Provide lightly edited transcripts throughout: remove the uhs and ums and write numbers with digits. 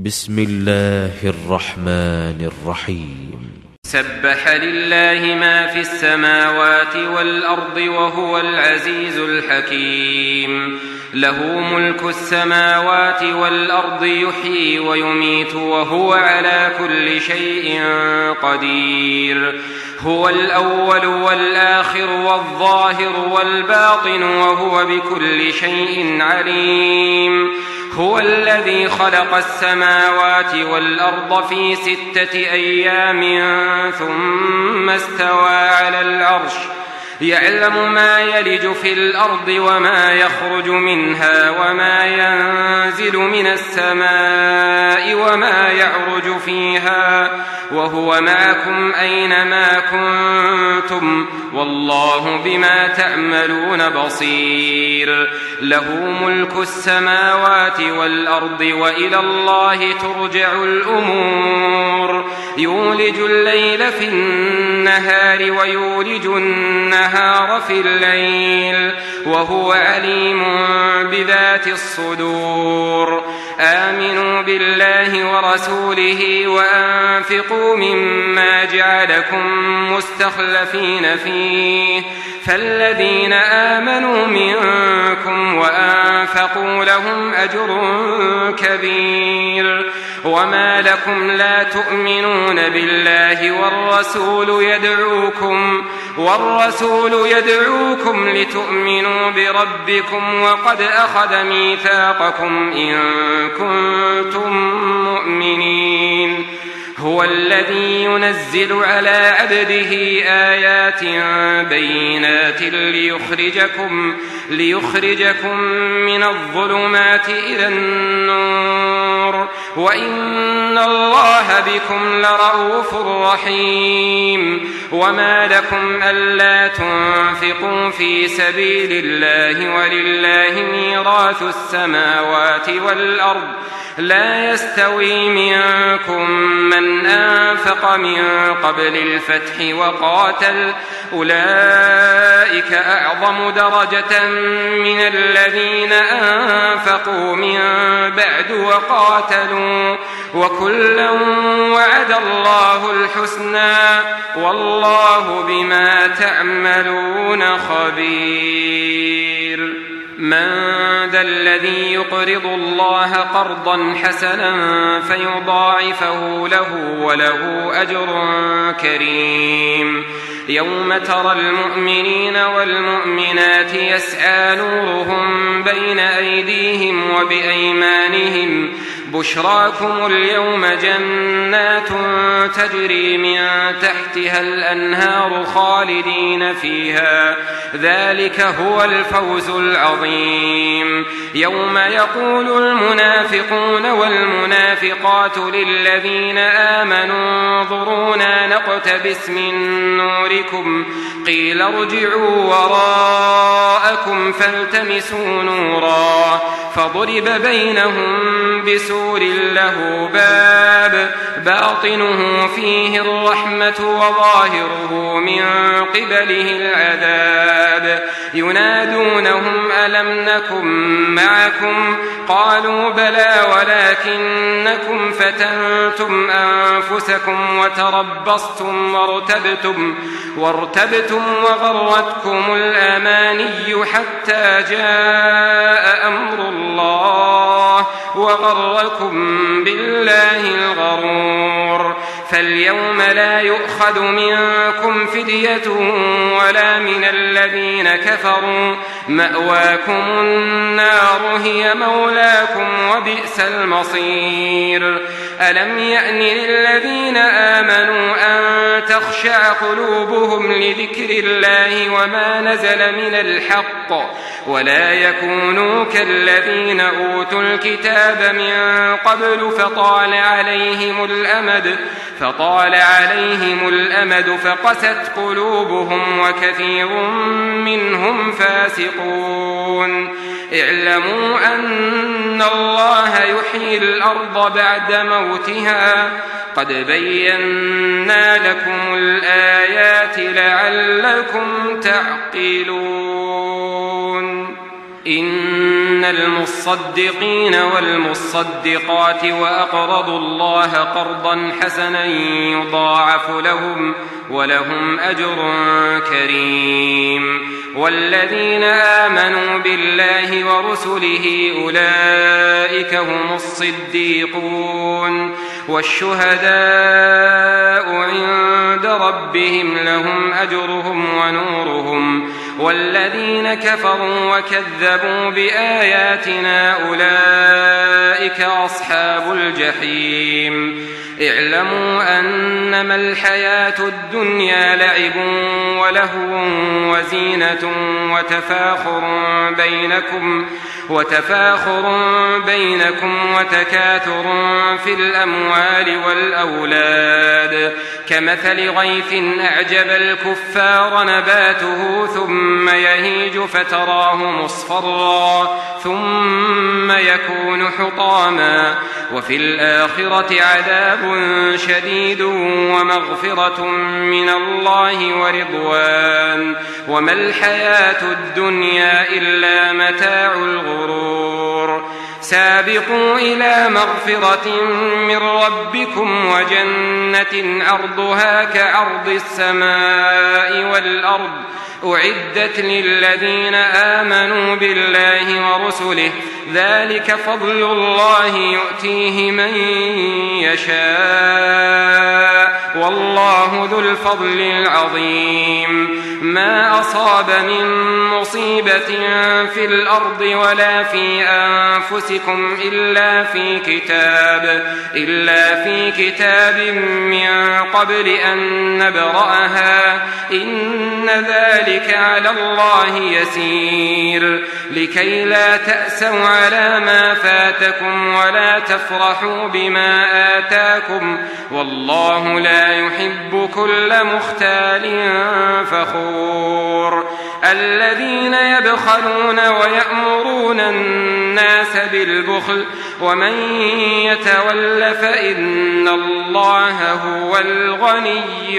بسم الله الرحمن الرحيم سبح لله ما في السماوات والأرض وهو العزيز الحكيم. له ملك السماوات والأرض يحيي ويميت وهو على كل شيء قدير. هو الأول والآخر والظاهر والباطن وهو بكل شيء عليم. هو الذي خلق السماوات والأرض في 6 أيام ثم استوى على العرش يعلم ما يلج في الأرض وما يخرج منها وما ينزل من السماء وما يعرج فيها وهو معكم أينما كنتم والله بما تعملون بصير. له ملك السماوات والأرض وإلى الله ترجع الأمور. يولج الليل في النهار ويولج النهار في الليل وهو عليم بذات الصدور. آمنوا بالله ورسوله وأنفقوا مما جعلكم مستخلفين فيه فالذين آمنوا منكم وأنفقوا لهم أجر كبير. وما لكم لا تؤمنون بالله والرسول يدعوكم لتؤمنوا بربكم وقد أخذ ميثاقكم إن كنتم مؤمنين. هو الذي ينزل على عبده آيات بينات ليخرجكم من الظلمات إلى النور وإن الله بكم لرءوف رحيم. وما لكم ألا تنفقوا في سبيل الله ولله ميراث السماوات والأرض لا يستوي منكم من أنفق من قبل الفتح وقاتل أولئك أعظم درجة من الذين أنفقوا من بعد وقاتلوا وكلا وعد الله الحسنى والله بما تعملون خبير. من ذا الذي يقرض الله قرضا حسنا فيضاعفه له وله أجر كريم. يوم ترى المؤمنين والمؤمنات يسعى نورهم بين أيديهم وبأيمانهم بشراكم اليوم جنات تجري من تحتها الأنهار خالدين فيها ذلك هو الفوز العظيم. يوم يقول المنافقون والمنافقات للذين آمنوا انظرونا نقتبس من نوركم قيل ارجعوا وراءكم فالتمسوا نورا فضرب بينهم بسور له باب باطنه فيه الرحمة وظاهره من قبله العذاب. ينادونهم ألم نكن معكم قالوا بلى ولكنكم فتنتم أنفسكم وتربصتم وارتبتم وغرتكم الأماني حتى جاء أمر الله وغركم بالله الغرور. فاليوم لا يؤخذ منكم فدية ولا من الذين كفروا مأواكم النار هي مولاكم وبئس المصير. ألم يأن للذين آمنوا أن تخشع قلوبهم لذكر الله وما نزل من الحق ولا يكونوا كالذين أوتوا الكتاب من قبل فطال عليهم الأمد فقست قلوبهم وكثير منهم فاسقون. اعلموا أن الله يحيي الأرض بعد موتها قد بينا لكم الآيات لعلكم تعقلون. إن المصدقين والمصدقات وأقرضوا الله قرضا حسنا يضاعف لهم ولهم أجر كريم. والذين آمنوا بالله ورسله أولئك هم الصديقون والشهداء عند ربهم لهم أجرهم ونورهم. والذين كفروا وكذبوا بآياتنا أولئك أصحاب الجحيم. اعلموا أنما الحياة الدنيا لعب ولهو وزينة وتفاخر بينكم وتكاثر في الأموال والأولاد كمثل غيث أعجب الكفار نباته ثم يهيج فتراه مصفرا ثم يكون حطاما وفي الآخرة عذاب شديد ومغفرة من الله ورضوان وما الحياة الدنيا إلا متاع الغرور. سابقوا إلى مغفرة من ربكم وجنة عرضها كعرض السماء والأرض أعدت للذين آمنوا بالله ورسله ذلك فضل الله يؤتيه من يشاء والله ذو الفضل العظيم. ما أصاب من مصيبة في الأرض ولا في أنفسكم إلا في كتاب من قبل أن نبرأها إن ذلك على الله يسير. لكي لا تأسوا على ما فاتكم ولا تفرحوا بما آتاكم والله لا يحب كل مختال فخور. الذين يبخلون ويأمرون الناس بالبخل ومن يتول فإن الله هو الغني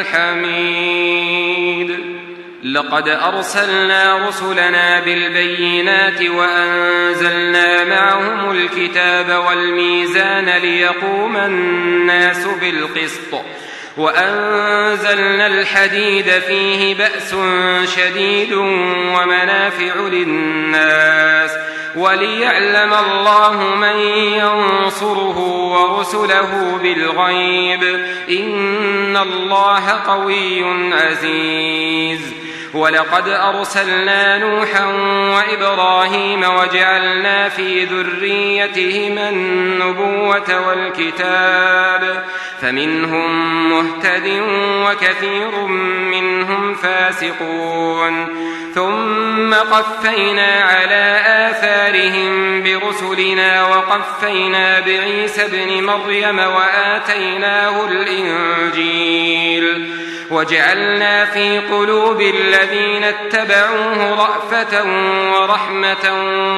الحميد. لقد أرسلنا رسلنا بالبينات وأنزلنا معهم الكتاب والميزان ليقوم الناس بالقسط وأنزلنا الحديد فيه بأس شديد ومنافع للناس وليعلم الله من ينصره ورسله بالغيب إن الله قوي عزيز. ولقد أرسلنا نوحا وإبراهيم وجعلنا في ذريتهما النبوة والكتاب فمنهم مهتد وكثير منهم فاسقون. ثم قفينا على آثارهم برسلنا وقفينا بعيسى ابن مريم وآتيناه الإنجيل وجعلنا في قلوب الذين اتبعوه رأفة ورحمة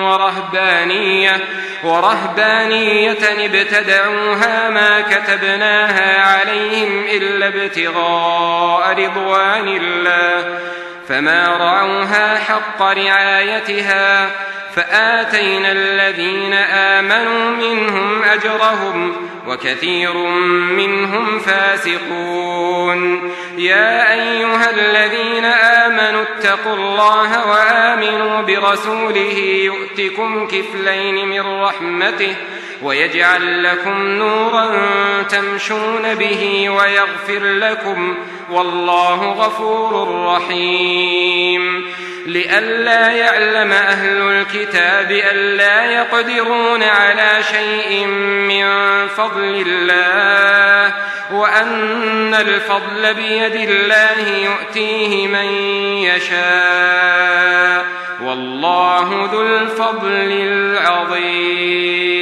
ورهبانية ابتدعوها ما كتبناها عليهم إلا ابتغاء رضوان الله فما رعوها حق رعايتها فآتينا الذين آمنوا منهم أجرهم وكثير منهم فاسقون. يا أيها الذين آمنوا اتقوا الله وآمنوا برسوله يؤتكم كفلين من رحمته ويجعل لكم نورا تمشون به ويغفر لكم والله غفور رحيم. لئلا يعلم أهل الكتاب ألا يقدرون على شيء من فضل الله وأن الفضل بيد الله يؤتيه من يشاء والله ذو الفضل العظيم.